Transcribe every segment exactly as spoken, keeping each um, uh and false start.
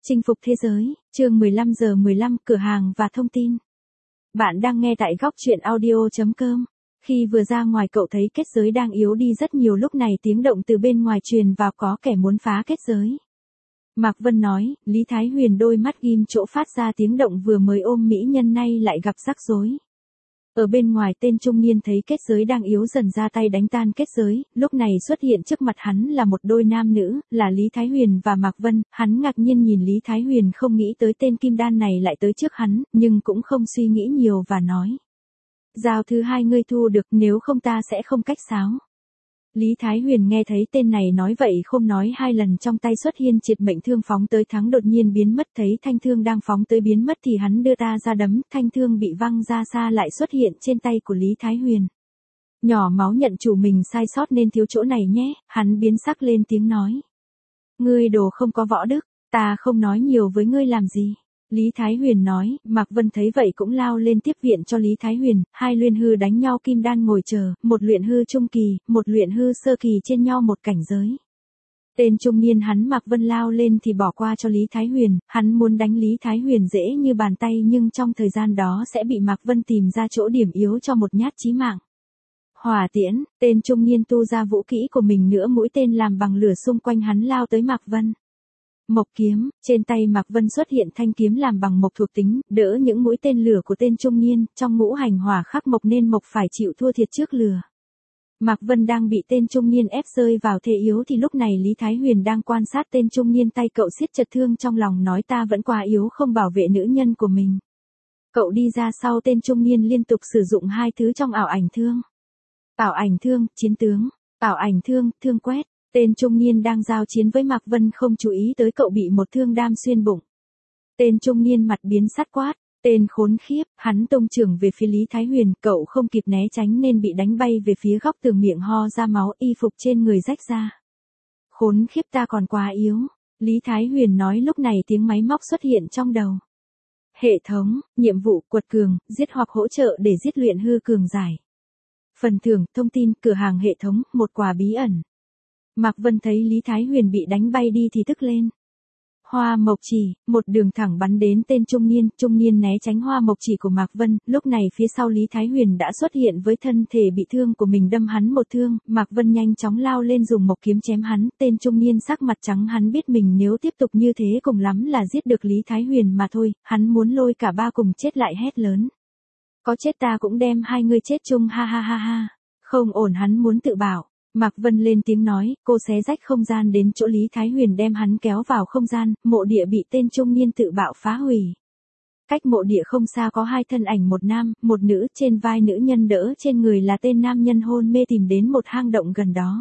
Chinh phục thế giới, chương mười lăm giờ mười lăm, cửa hàng và thông tin. Bạn đang nghe tại góc truyện audio chấm com. Khi vừa ra ngoài cậu thấy kết giới đang yếu đi rất nhiều, lúc này tiếng động từ bên ngoài truyền vào, có kẻ muốn phá kết giới. Mạc Vân nói, Lý Thái Huyền đôi mắt ghim chỗ phát ra tiếng động, vừa mới ôm mỹ nhân nay lại gặp rắc rối. Ở bên ngoài, tên trung niên thấy kết giới đang yếu dần ra tay đánh tan kết giới, lúc này xuất hiện trước mặt hắn là một đôi nam nữ, là Lý Thái Huyền và Mạc Vân. Hắn ngạc nhiên nhìn Lý Thái Huyền, không nghĩ tới tên kim đan này lại tới trước hắn, nhưng cũng không suy nghĩ nhiều và nói. Giao thứ hai ngươi thu được, nếu không ta sẽ không cách sáo. Lý Thái Huyền nghe thấy tên này nói vậy không nói hai lần, trong tay xuất hiện triệt mệnh thương phóng tới thắng, đột nhiên biến mất. Thấy thanh thương đang phóng tới biến mất thì hắn đưa ta ra đấm, thanh thương bị văng ra xa lại xuất hiện trên tay của Lý Thái Huyền. Nhỏ máu nhận chủ mình sai sót nên thiếu chỗ này nhé, hắn biến sắc lên tiếng nói. Ngươi đồ không có võ đức, ta không nói nhiều với ngươi làm gì. Lý Thái Huyền nói. Mạc Vân thấy vậy cũng lao lên tiếp viện cho Lý Thái Huyền, hai luyện hư đánh nhau kim đan ngồi chờ, một luyện hư trung kỳ, một luyện hư sơ kỳ trên nhau một cảnh giới. Tên trung niên hắn Mạc Vân lao lên thì bỏ qua cho Lý Thái Huyền, hắn muốn đánh Lý Thái Huyền dễ như bàn tay, nhưng trong thời gian đó sẽ bị Mạc Vân tìm ra chỗ điểm yếu cho một nhát chí mạng. Hỏa tiễn, tên trung niên tu ra vũ kỹ của mình nữa, mũi tên làm bằng lửa xung quanh hắn lao tới Mạc Vân. Mộc kiếm, trên tay Mạc Vân xuất hiện thanh kiếm làm bằng mộc thuộc tính, đỡ những mũi tên lửa của tên trung niên, trong ngũ hành hỏa khắc mộc nên mộc phải chịu thua thiệt trước lửa. Mạc Vân đang bị tên trung niên ép rơi vào thế yếu thì lúc này Lý Thái Huyền đang quan sát tên trung niên, tay cậu siết chặt thương, trong lòng nói ta vẫn quá yếu không bảo vệ nữ nhân của mình. Cậu đi ra sau tên trung niên liên tục sử dụng hai thứ trong ảo ảnh thương. Ảo ảnh thương, chiến tướng, ảo ảnh thương, thương quét. Tên trung niên đang giao chiến với Mạc Vân không chú ý tới cậu bị một thương đam xuyên bụng. Tên trung niên mặt biến sắt quát, tên khốn khiếp, hắn tung chưởng về phía Lý Thái Huyền, cậu không kịp né tránh nên bị đánh bay về phía góc tường, miệng ho ra máu, y phục trên người rách ra. Khốn khiếp, ta còn quá yếu, Lý Thái Huyền nói. Lúc này tiếng máy móc xuất hiện trong đầu. Hệ thống, nhiệm vụ, quật cường, giết hoặc hỗ trợ để giết luyện hư cường giải. Phần thưởng, thông tin, cửa hàng hệ thống, một quà bí ẩn. Mạc Vân thấy Lý Thái Huyền bị đánh bay đi thì tức lên. Hoa mộc chỉ, một đường thẳng bắn đến tên trung niên, trung niên né tránh hoa mộc chỉ của Mạc Vân, lúc này phía sau Lý Thái Huyền đã xuất hiện với thân thể bị thương của mình, đâm hắn một thương, Mạc Vân nhanh chóng lao lên dùng mộc kiếm chém hắn, tên trung niên sắc mặt trắng, hắn biết mình nếu tiếp tục như thế cùng lắm là giết được Lý Thái Huyền mà thôi, hắn muốn lôi cả ba cùng chết lại hét lớn. Có chết ta cũng đem hai người chết chung, ha ha ha ha, không ổn, hắn muốn tự bảo. Mạc Vân lên tiếng nói, cô xé rách không gian đến chỗ Lý Thái Huyền, đem hắn kéo vào không gian, mộ địa bị tên trung niên tự bạo phá hủy. Cách mộ địa không xa có hai thân ảnh, một nam, một nữ, trên vai nữ nhân đỡ trên người là tên nam nhân hôn mê, tìm đến một hang động gần đó.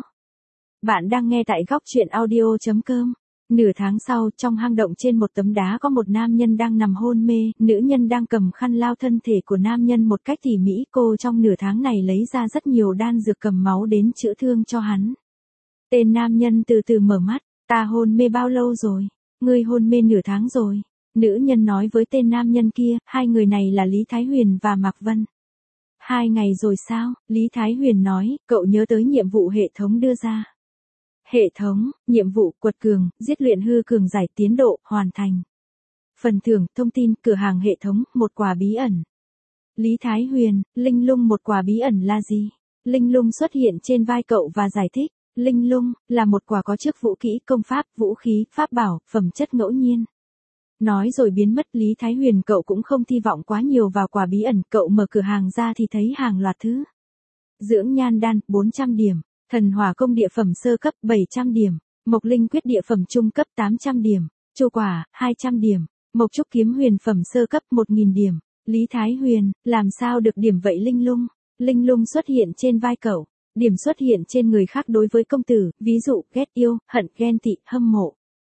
Bạn đang nghe tại góc truyện audio chấm com. Nửa tháng sau, trong hang động trên một tấm đá có một nam nhân đang nằm hôn mê, nữ nhân đang cầm khăn lau thân thể của nam nhân một cách tỉ mỉ, cô trong nửa tháng này lấy ra rất nhiều đan dược cầm máu đến chữa thương cho hắn. Tên nam nhân từ từ mở mắt, ta hôn mê bao lâu rồi? Ngươi hôn mê nửa tháng rồi. Nữ nhân nói với tên nam nhân kia, hai người này là Lý Thái Huyền và Mạc Vân. Hai ngày rồi sao? Lý Thái Huyền nói, cậu nhớ tới nhiệm vụ hệ thống đưa ra. Hệ thống, nhiệm vụ, quật cường, giết luyện hư cường giải, tiến độ, hoàn thành. Phần thưởng, thông tin, cửa hàng hệ thống, một quà bí ẩn. Lý Thái Huyền, linh lung, một quà bí ẩn là gì? Linh lung xuất hiện trên vai cậu và giải thích, linh lung, là một quà có chứa vũ kỹ, công pháp, vũ khí, pháp bảo, phẩm chất ngẫu nhiên. Nói rồi biến mất. Lý Thái Huyền cậu cũng không hy vọng quá nhiều vào quà bí ẩn, cậu mở cửa hàng ra thì thấy hàng loạt thứ. Dưỡng nhan đan, bốn trăm điểm. Thần hỏa công địa phẩm sơ cấp, bảy trăm điểm. Mộc linh quyết địa phẩm trung cấp, tám trăm điểm. Chu quả, hai trăm điểm. Mộc trúc kiếm huyền phẩm sơ cấp, một nghìn điểm. Lý Thái Huyền, làm sao được điểm vậy linh lung? Linh lung xuất hiện trên vai cậu. Điểm xuất hiện trên người khác đối với công tử, ví dụ, ghét yêu, hận, ghen tị, hâm mộ.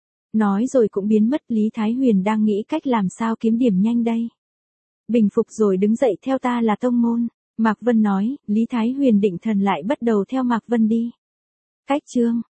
Nói rồi cũng biến mất. Lý Thái Huyền đang nghĩ cách làm sao kiếm điểm nhanh đây. Bình phục rồi đứng dậy, theo ta là tông môn. Mạc Vân nói. Lý Thái Huyền định thần lại bắt đầu theo Mạc Vân đi. Cách chương.